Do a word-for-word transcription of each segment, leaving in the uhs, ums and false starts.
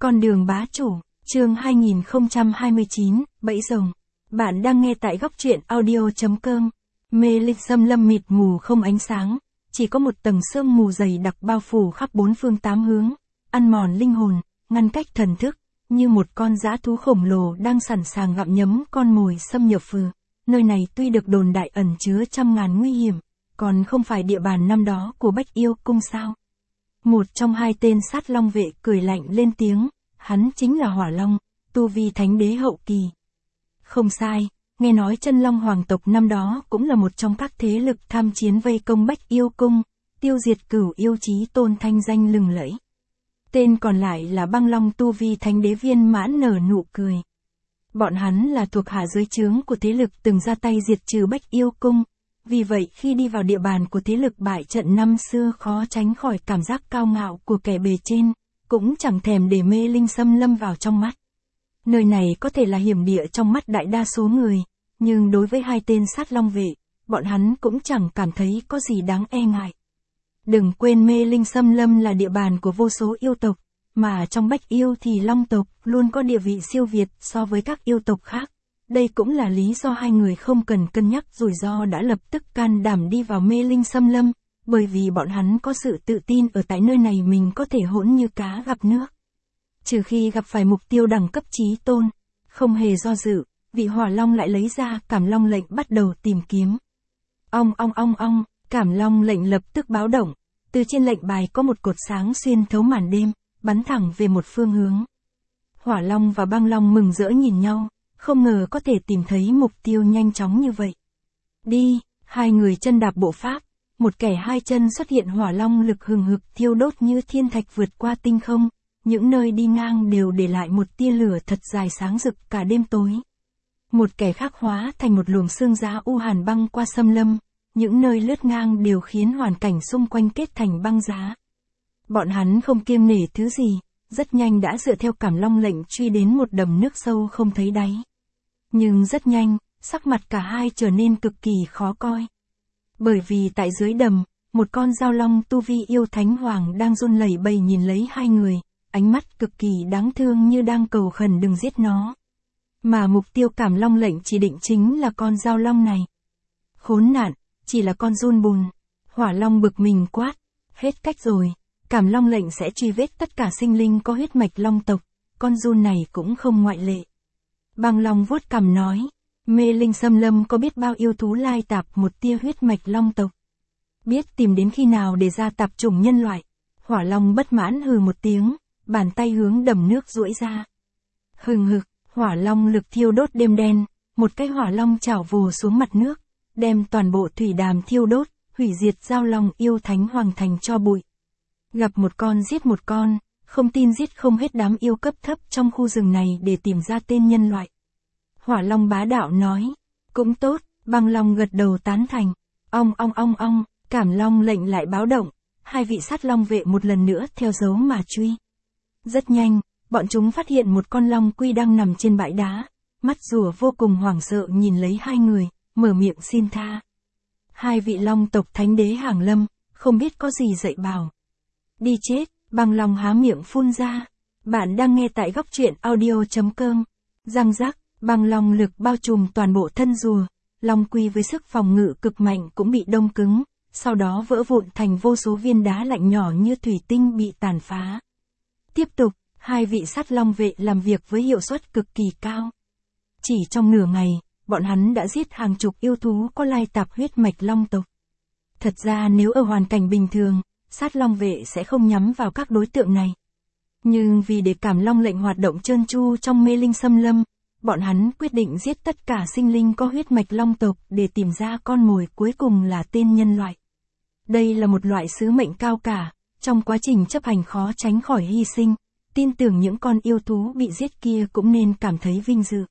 Con đường bá chủ, chương hai nghìn không trăm hai mươi chín, Bẫy rồng. Bạn đang nghe tại góc truyện audio.com. Mê linh xâm lâm mịt mù không ánh sáng, chỉ có một tầng sương mù dày đặc bao phủ khắp bốn phương tám hướng, ăn mòn linh hồn, ngăn cách thần thức, như một con dã thú khổng lồ đang sẵn sàng gặm nhấm con mồi xâm nhập phừ. Nơi này tuy được đồn đại ẩn chứa trăm ngàn nguy hiểm, còn không phải địa bàn năm đó của Bách Yêu Cung sao? Một trong hai tên sát long vệ cười lạnh lên tiếng, hắn chính là Hỏa Long, tu vi thánh đế hậu kỳ. Không sai, nghe nói chân long hoàng tộc năm đó cũng là một trong các thế lực tham chiến vây công Bách Yêu Cung, tiêu diệt cửu yêu chí tôn thanh danh lừng lẫy. Tên còn lại là Băng Long tu vi thánh đế viên mãn nở nụ cười. Bọn hắn là thuộc hạ dưới trướng của thế lực từng ra tay diệt trừ Bách Yêu Cung. Vì vậy khi đi vào địa bàn của thế lực bại trận năm xưa khó tránh khỏi cảm giác cao ngạo của kẻ bề trên, cũng chẳng thèm để mê linh xâm lâm vào trong mắt. Nơi này có thể là hiểm địa trong mắt đại đa số người, nhưng đối với hai tên sát long vệ, bọn hắn cũng chẳng cảm thấy có gì đáng e ngại. Đừng quên mê linh xâm lâm là địa bàn của vô số yêu tộc, mà trong Bách Yêu thì long tộc luôn có địa vị siêu việt so với các yêu tộc khác. Đây cũng là lý do hai người không cần cân nhắc rủi ro đã lập tức can đảm đi vào mê linh xâm lâm, bởi vì bọn hắn có sự tự tin ở tại nơi này mình có thể hỗn như cá gặp nước. Trừ khi gặp phải mục tiêu đẳng cấp chí tôn, không hề do dự, vị Hỏa Long lại lấy ra Cảm Long lệnh bắt đầu tìm kiếm. Ong ong ong ong, Cảm Long lệnh lập tức báo động, từ trên lệnh bài có một cột sáng xuyên thấu màn đêm, bắn thẳng về một phương hướng. Hỏa Long và Băng Long mừng rỡ nhìn nhau. Không ngờ có thể tìm thấy mục tiêu nhanh chóng như vậy. Đi, hai người chân đạp bộ pháp, một kẻ hai chân xuất hiện hỏa long lực hừng hực thiêu đốt như thiên thạch vượt qua tinh không, những nơi đi ngang đều để lại một tia lửa thật dài sáng rực cả đêm tối. Một kẻ khác hóa thành một luồng sương giá u hàn băng qua xâm lâm, những nơi lướt ngang đều khiến hoàn cảnh xung quanh kết thành băng giá. Bọn hắn không kiêng nể thứ gì, rất nhanh đã dựa theo Cảm Long lệnh truy đến một đầm nước sâu không thấy đáy. Nhưng rất nhanh, sắc mặt cả hai trở nên cực kỳ khó coi. Bởi vì tại dưới đầm, một con dao long tu vi yêu thánh hoàng đang run lẩy bẩy nhìn lấy hai người, ánh mắt cực kỳ đáng thương như đang cầu khẩn đừng giết nó. Mà mục tiêu Cảm Long lệnh chỉ định chính là con dao long này. Khốn nạn, chỉ là con giun bùn. Hỏa Long bực mình quát, hết cách rồi, Cảm Long lệnh sẽ truy vết tất cả sinh linh có huyết mạch long tộc, con giun này cũng không ngoại lệ. Băng Long vuốt cằm nói, mê linh xâm lâm có biết bao yêu thú lai tạp một tia huyết mạch long tộc. Biết tìm đến khi nào để ra tạp chủng nhân loại. Hỏa Long bất mãn hừ một tiếng, bàn tay hướng đầm nước duỗi ra. Hừng hực, Hỏa Long lực thiêu đốt đêm đen, một cái Hỏa Long chảo vồ xuống mặt nước, đem toàn bộ thủy đàm thiêu đốt, hủy diệt giao long yêu thánh hoàng thành cho bụi. Gặp một con giết một con. Không tin giết không hết đám yêu cấp thấp trong khu rừng này để tìm ra tên nhân loại. Hỏa Long bá đạo nói. Cũng tốt, Băng Long gật đầu tán thành. Ong ong ong ong, Cảm Long lệnh lại báo động. Hai vị sát long vệ một lần nữa theo dấu mà truy. Rất nhanh, bọn chúng phát hiện một con long quy đang nằm trên bãi đá. Mắt rùa vô cùng hoảng sợ nhìn lấy hai người, mở miệng xin tha. Hai vị long tộc thánh đế hàng lâm, không biết có gì dạy bảo. Đi chết. Băng Long há miệng phun ra. Bạn đang nghe tại góc truyện audio.com. Răng rắc, Băng Long lực bao trùm toàn bộ thân rùa. Long quy với sức phòng ngự cực mạnh cũng bị đông cứng, sau đó vỡ vụn thành vô số viên đá lạnh nhỏ như thủy tinh bị tàn phá. Tiếp tục, hai vị sát long vệ làm việc với hiệu suất cực kỳ cao. Chỉ trong nửa ngày, bọn hắn đã giết hàng chục yêu thú có lai tạp huyết mạch long tộc. Thật ra nếu ở hoàn cảnh bình thường, sát long vệ sẽ không nhắm vào các đối tượng này. Nhưng vì để Cảm Long lệnh hoạt động trơn tru trong mê linh xâm lâm, bọn hắn quyết định giết tất cả sinh linh có huyết mạch long tộc để tìm ra con mồi cuối cùng là tên nhân loại. Đây là một loại sứ mệnh cao cả, trong quá trình chấp hành khó tránh khỏi hy sinh, tin tưởng những con yêu thú bị giết kia cũng nên cảm thấy vinh dự.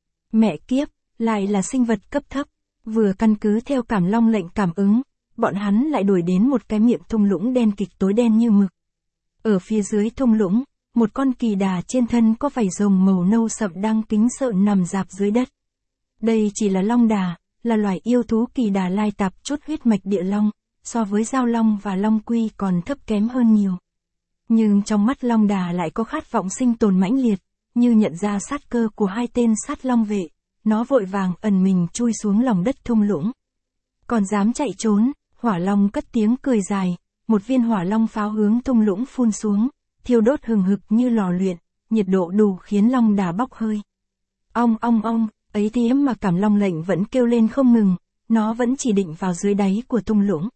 Mẹ kiếp, lại là sinh vật cấp thấp, vừa căn cứ theo Cảm Long lệnh cảm ứng. Bọn hắn lại đuổi đến một cái miệng thung lũng đen kịch tối đen như mực. Ở phía dưới thung lũng, một con kỳ đà trên thân có vảy rồng màu nâu sậm đang kính sợ nằm rạp dưới đất. Đây chỉ là long đà, là loài yêu thú kỳ đà lai tạp chút huyết mạch địa long, so với giao long và long quy còn thấp kém hơn nhiều. Nhưng trong mắt Long Đà lại có khát vọng sinh tồn mãnh liệt, như nhận ra sát cơ của hai tên sát long vệ, nó vội vàng ẩn mình chui xuống lòng đất thung lũng. Còn dám chạy trốn, hỏa long cất tiếng cười dài, một viên hỏa long pháo hướng thung lũng phun xuống, thiêu đốt hừng hực như lò luyện, nhiệt độ đủ khiến Long Đà bốc hơi. Ong ong ong, ấy thế mà Cảm Long lệnh vẫn kêu lên không ngừng, nó vẫn chỉ định vào dưới đáy của thung lũng.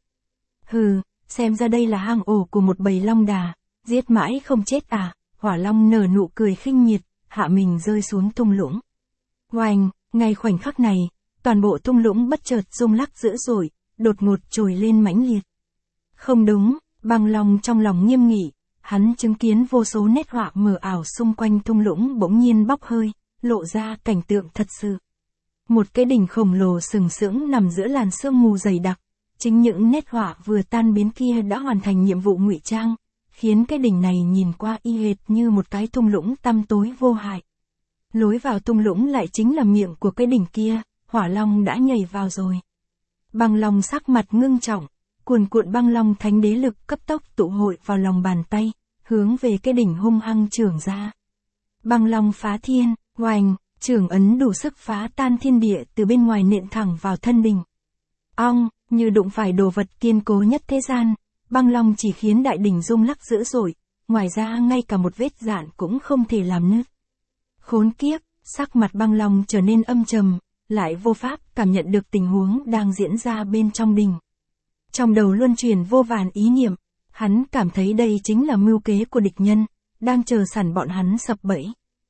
Hừ, xem ra đây là hang ổ của một bầy long đà, giết mãi không chết à, hỏa long nở nụ cười khinh miệt, hạ mình rơi xuống thung lũng. Oanh, ngay khoảnh khắc này, toàn bộ thung lũng bất chợt rung lắc dữ dội, đột ngột trồi lên mãnh liệt. Không đúng, Băng Long trong lòng nghiêm nghị, hắn chứng kiến vô số nét họa mờ ảo xung quanh thung lũng bỗng nhiên bốc hơi, lộ ra cảnh tượng thật sự. Một cái đỉnh khổng lồ sừng sững nằm giữa làn sương mù dày đặc, chính những nét họa vừa tan biến kia đã hoàn thành nhiệm vụ ngụy trang, khiến cái đỉnh này nhìn qua y hệt như một cái thung lũng tăm tối vô hại. Lối vào thung lũng lại chính là miệng của cái đỉnh kia, hỏa long đã nhảy vào rồi. Băng Long sắc mặt ngưng trọng, cuồn cuộn băng long thánh đế lực cấp tốc tụ hội vào lòng bàn tay, hướng về cái đỉnh hung hăng chưởng ra. Băng Long phá thiên, oanh, chưởng ấn đủ sức phá tan thiên địa từ bên ngoài nện thẳng vào thân đỉnh. Ong, như đụng phải đồ vật kiên cố nhất thế gian, băng long chỉ khiến đại đỉnh rung lắc dữ dội, ngoài ra ngay cả một vết dạn cũng không thể làm nứt. Khốn kiếp, sắc mặt băng long trở nên âm trầm, lại vô pháp cảm nhận được tình huống đang diễn ra bên trong đỉnh. Trong đầu luân chuyển vô vàn ý niệm, hắn cảm thấy đây chính là mưu kế của địch nhân, đang chờ sẵn bọn hắn sập bẫy.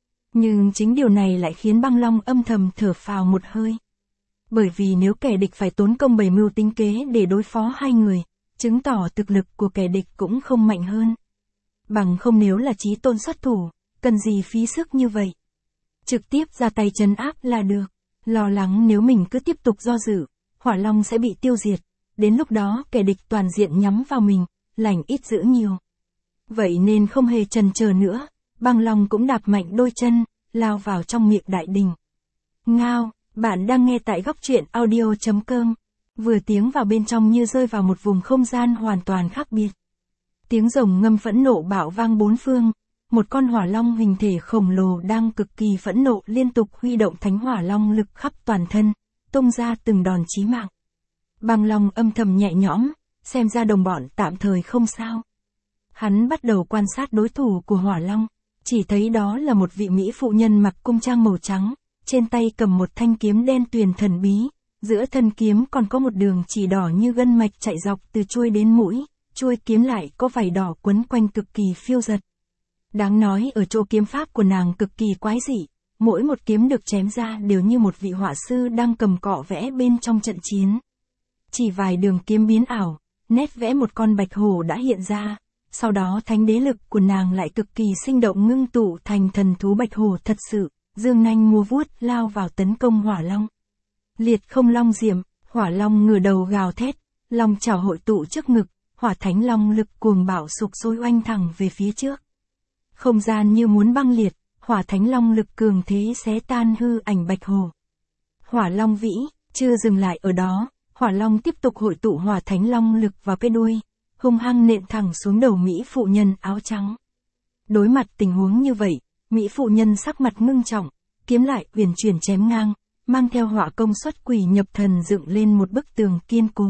Nhưng chính điều này lại khiến băng long âm thầm thở phào một hơi. Bởi vì nếu kẻ địch phải tốn công bày mưu tính kế để đối phó hai người, chứng tỏ thực lực của kẻ địch cũng không mạnh hơn. Bằng không nếu là chí tôn xuất thủ, cần gì phí sức như vậy. Trực tiếp ra tay trấn áp là được, lo lắng nếu mình cứ tiếp tục do dự, hỏa long sẽ bị tiêu diệt, đến lúc đó kẻ địch toàn diện nhắm vào mình, lành ít dữ nhiều. Vậy nên không hề chần chờ nữa, băng long cũng đạp mạnh đôi chân, lao vào trong miệng đại đình. Ngao, bạn đang nghe tại góc truyện audio chấm com. Vừa tiếng vào bên trong như rơi vào một vùng không gian hoàn toàn khác biệt. Tiếng rồng ngâm phẫn nộ bạo vang bốn phương, một con hỏa long hình thể khổng lồ đang cực kỳ phẫn nộ liên tục huy động thánh hỏa long lực khắp toàn thân, tung ra từng đòn chí mạng. Băng long âm thầm nhẹ nhõm, xem ra đồng bọn tạm thời không sao. Hắn bắt đầu quan sát đối thủ của hỏa long, chỉ thấy đó là một vị mỹ phụ nhân mặc cung trang màu trắng, trên tay cầm một thanh kiếm đen tuyền thần bí, giữa thân kiếm còn có một đường chỉ đỏ như gân mạch chạy dọc từ chuôi đến mũi, chuôi kiếm lại có vảy đỏ quấn quanh cực kỳ phiêu dật. Đáng nói ở chỗ kiếm pháp của nàng cực kỳ quái dị, mỗi một kiếm được chém ra đều như một vị họa sư đang cầm cọ vẽ bên trong trận chiến. Chỉ vài đường kiếm biến ảo, nét vẽ một con bạch hổ đã hiện ra, sau đó thánh đế lực của nàng lại cực kỳ sinh động ngưng tụ thành thần thú bạch hổ thật sự, dương nanh múa vuốt lao vào tấn công hỏa long. Liệt không long diệm, hỏa long ngửa đầu gào thét, long chảo hội tụ trước ngực, hỏa thánh long lực cuồng bạo sục sôi oanh thẳng về phía trước. Không gian như muốn băng liệt, hỏa thánh long lực cường thế xé tan hư ảnh bạch hổ. Hỏa long vĩ, chưa dừng lại ở đó, hỏa long tiếp tục hội tụ hỏa thánh long lực vào cái đuôi, hung hăng nện thẳng xuống đầu mỹ phụ nhân áo trắng. Đối mặt tình huống như vậy, mỹ phụ nhân sắc mặt ngưng trọng, kiếm lại uyển chuyển chém ngang, mang theo hỏa công xuất quỷ nhập thần dựng lên một bức tường kiên cố.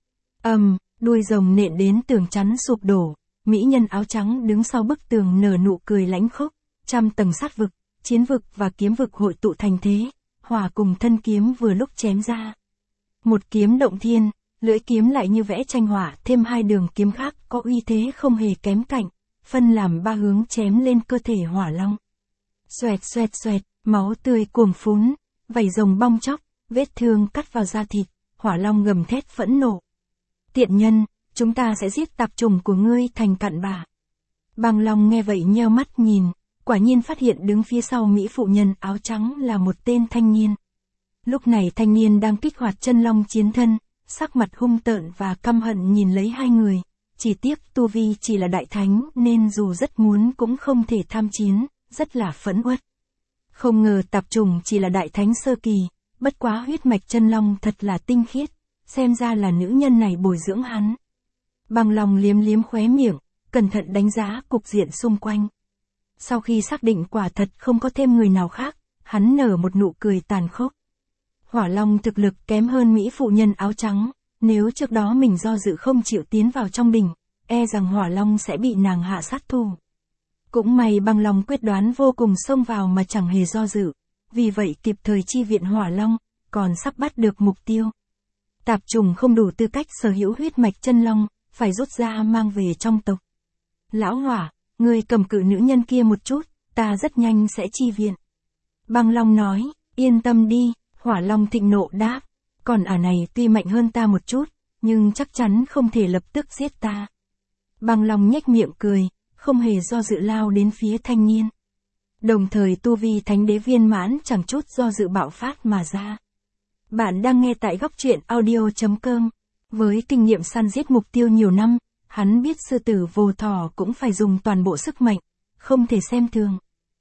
Ầm, um, đuôi rồng nện đến tường chắn sụp đổ, mỹ nhân áo trắng đứng sau bức tường nở nụ cười lãnh khốc, trăm tầng sát vực, chiến vực và kiếm vực hội tụ thành thế, hỏa cùng thân kiếm vừa lúc chém ra. Một kiếm động thiên, lưỡi kiếm lại như vẽ tranh hỏa, thêm hai đường kiếm khác có uy thế không hề kém cạnh, phân làm ba hướng chém lên cơ thể hỏa long. Xoẹt xoẹt xoẹt, máu tươi cuồng phún, vảy rồng bong chóc, vết thương cắt vào da thịt, hỏa long gầm thét phẫn nộ. Tiện nhân, chúng ta sẽ giết tạp chủng của ngươi thành cặn bã. Băng long nghe vậy nheo mắt nhìn, quả nhiên phát hiện đứng phía sau mỹ phụ nhân áo trắng là một tên thanh niên. Lúc này thanh niên đang kích hoạt chân long chiến thân, sắc mặt hung tợn và căm hận nhìn lấy hai người, chỉ tiếc tu vi chỉ là đại thánh nên dù rất muốn cũng không thể tham chiến, rất là phẫn uất. Không ngờ tạp chủng chỉ là đại thánh sơ kỳ, bất quá huyết mạch chân long thật là tinh khiết, xem ra là nữ nhân này bồi dưỡng hắn. Băng long liếm liếm khóe miệng, cẩn thận đánh giá cục diện xung quanh. Sau khi xác định quả thật không có thêm người nào khác, hắn nở một nụ cười tàn khốc. Hỏa Long thực lực kém hơn Mỹ phụ nhân áo trắng, nếu trước đó mình do dự không chịu tiến vào trong đình, e rằng Hỏa Long sẽ bị nàng hạ sát thủ. Cũng may Băng Long quyết đoán vô cùng xông vào mà chẳng hề do dự, vì vậy kịp thời chi viện Hỏa Long, còn sắp bắt được mục tiêu. Tạp trùng không đủ tư cách sở hữu huyết mạch chân long, phải rút ra mang về trong tộc. Lão Hỏa, ngươi cầm cự nữ nhân kia một chút, ta rất nhanh sẽ chi viện. Băng Long nói, yên tâm đi, Hỏa Long thịnh nộ đáp, còn ả này tuy mạnh hơn ta một chút, nhưng chắc chắn không thể lập tức giết ta. Băng Long nhếch miệng cười, không hề do dự lao đến phía thanh niên. Đồng thời tu vi thánh đế viên mãn chẳng chút do dự bạo phát mà ra. Bạn đang nghe tại góc truyện audio chấm com. Với kinh nghiệm săn giết mục tiêu nhiều năm, hắn biết sư tử vồ thỏ cũng phải dùng toàn bộ sức mạnh, không thể xem thường.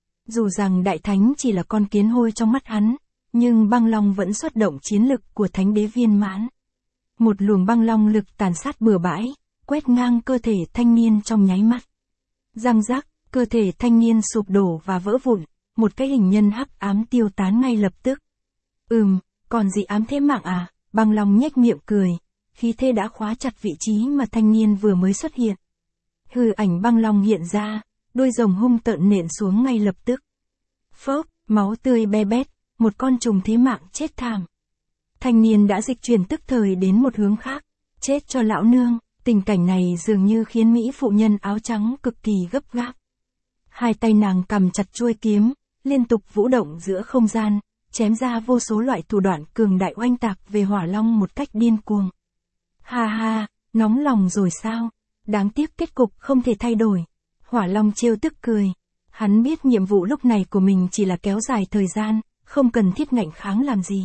Dù rằng đại thánh chỉ là con kiến hôi trong mắt hắn, nhưng băng long vẫn xuất động chiến lực của thánh đế viên mãn. Một luồng băng long lực tàn sát bừa bãi, quét ngang cơ thể thanh niên trong nháy mắt. Răng rắc, cơ thể thanh niên sụp đổ và vỡ vụn, một cái hình nhân hắc ám tiêu tán ngay lập tức. Ừm, còn gì ám thế mạng à, băng long nhếch miệng cười, khí thế đã khóa chặt vị trí mà thanh niên vừa mới xuất hiện. Hư ảnh băng long hiện ra, đôi rồng hung tợn nện xuống ngay lập tức. Phốc, máu tươi be bét, một con trùng thế mạng chết thảm. Thanh niên đã dịch chuyển tức thời đến một hướng khác, chết cho lão nương, tình cảnh này dường như khiến Mỹ phụ nhân áo trắng cực kỳ gấp gáp. Hai tay nàng cầm chặt chuôi kiếm, liên tục vũ động giữa không gian, chém ra vô số loại thủ đoạn cường đại oanh tạc về Hỏa Long một cách điên cuồng. Ha ha, nóng lòng rồi sao? Đáng tiếc kết cục không thể thay đổi. Hỏa Long trêu tức cười. Hắn biết nhiệm vụ lúc này của mình chỉ là kéo dài thời gian, không cần thiết ngạnh kháng làm gì.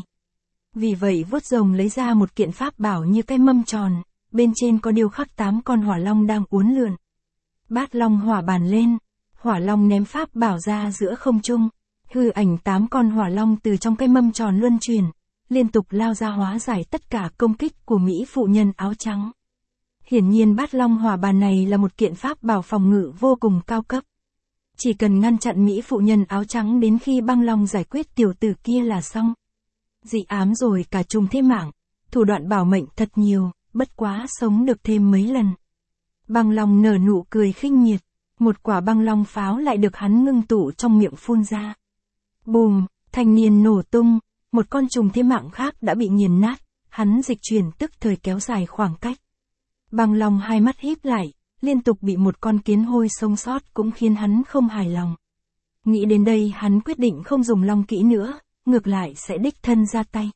Vì vậy vuốt rồng lấy ra một kiện pháp bảo như cái mâm tròn, bên trên có điêu khắc tám con hỏa long đang uốn lượn. Bát Long hỏa bàn lên, Hỏa Long ném pháp bảo ra giữa không trung, hư ảnh tám con hỏa long từ trong cái mâm tròn luân chuyển, liên tục lao ra hóa giải tất cả công kích của Mỹ phụ nhân áo trắng. Hiển nhiên Bát Long hỏa bàn này là một kiện pháp bảo phòng ngự vô cùng cao cấp. Chỉ cần ngăn chặn Mỹ phụ nhân áo trắng đến khi băng long giải quyết tiểu tử kia là xong. Dị ám rồi cả trùng thế mạng, thủ đoạn bảo mệnh thật nhiều, bất quá sống được thêm mấy lần. Băng long nở nụ cười khinh miệt, một quả băng long pháo lại được hắn ngưng tụ trong miệng phun ra. Bùm, thanh niên nổ tung, một con trùng thế mạng khác đã bị nghiền nát, hắn dịch chuyển tức thời kéo dài khoảng cách. Băng long hai mắt híp lại, liên tục bị một con kiến hôi sống sót cũng khiến hắn không hài lòng. Nghĩ đến đây hắn quyết định không dùng long kỹ nữa, ngược lại sẽ đích thân ra tay.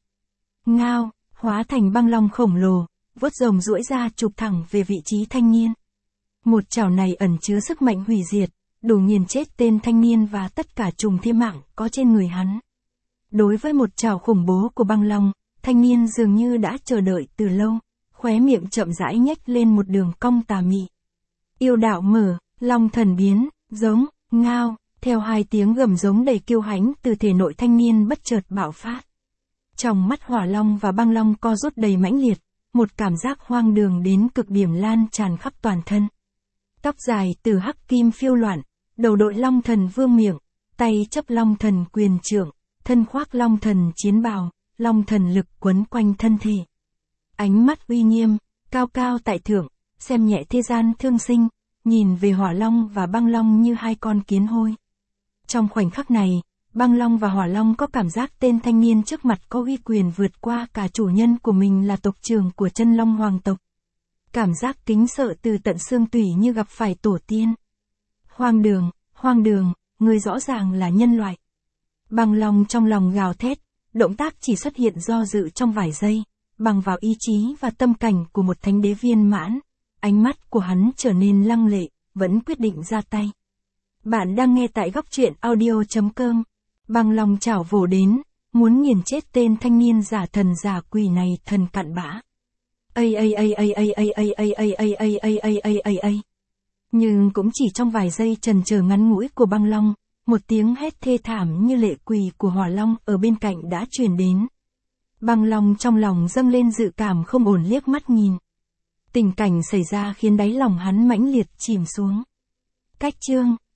Ngao, hóa thành băng long khổng lồ, vuốt rồng duỗi ra chụp thẳng về vị trí thanh niên. Một chảo này ẩn chứa sức mạnh hủy diệt, đủ nghiền chết tên thanh niên và tất cả trùng thế mạng có trên người hắn. Đối với một chảo khủng bố của băng long, thanh niên dường như đã chờ đợi từ lâu, khóe miệng chậm rãi nhếch lên một đường cong tà mị. Yêu đạo mở, long thần biến, giống, ngao, theo hai tiếng gầm giống đầy kiêu hãnh từ thể nội thanh niên bất chợt bạo phát. Trong mắt hỏa long và băng long co rút đầy mãnh liệt, một cảm giác hoang đường đến cực điểm lan tràn khắp toàn thân. Tóc dài từ hắc kim phiêu loạn, đầu đội long thần vương miệng, tay chấp long thần quyền trượng, thân khoác long thần chiến bào, long thần lực quấn quanh thân thể. Ánh mắt uy nghiêm, cao cao tại thượng, xem nhẹ thế gian thương sinh, nhìn về hỏa long và băng long như hai con kiến hôi. Trong khoảnh khắc này, băng long và hỏa long có cảm giác tên thanh niên trước mặt có uy quyền vượt qua cả chủ nhân của mình là tộc trưởng của chân long hoàng tộc. Cảm giác kính sợ từ tận xương tủy như gặp phải tổ tiên. Hoang đường, hoang đường, người rõ ràng là nhân loại. Băng long trong lòng gào thét, động tác chỉ xuất hiện do dự trong vài giây, bằng vào ý chí và tâm cảnh của một thánh đế viên mãn, ánh mắt của hắn trở nên lăng lệ, vẫn quyết định ra tay. Bạn đang nghe tại góc truyện audio chấm com. Băng long chảo vồ đến, muốn nghiền chết tên thanh niên giả thần giả quỷ này thần cặn bã. Ây ây ây ây ây ây ây ây ây ây ây ây ây ây ây ây. Nhưng cũng chỉ trong vài giây chần chờ ngắn ngủi của băng long, một tiếng hét thê thảm như lệ quỷ của hỏa long ở bên cạnh đã truyền đến. Băng long trong lòng dâng lên dự cảm không ổn liếc mắt nhìn. Tình cảnh xảy ra khiến đáy lòng hắn mãnh liệt chìm xuống. Cách chương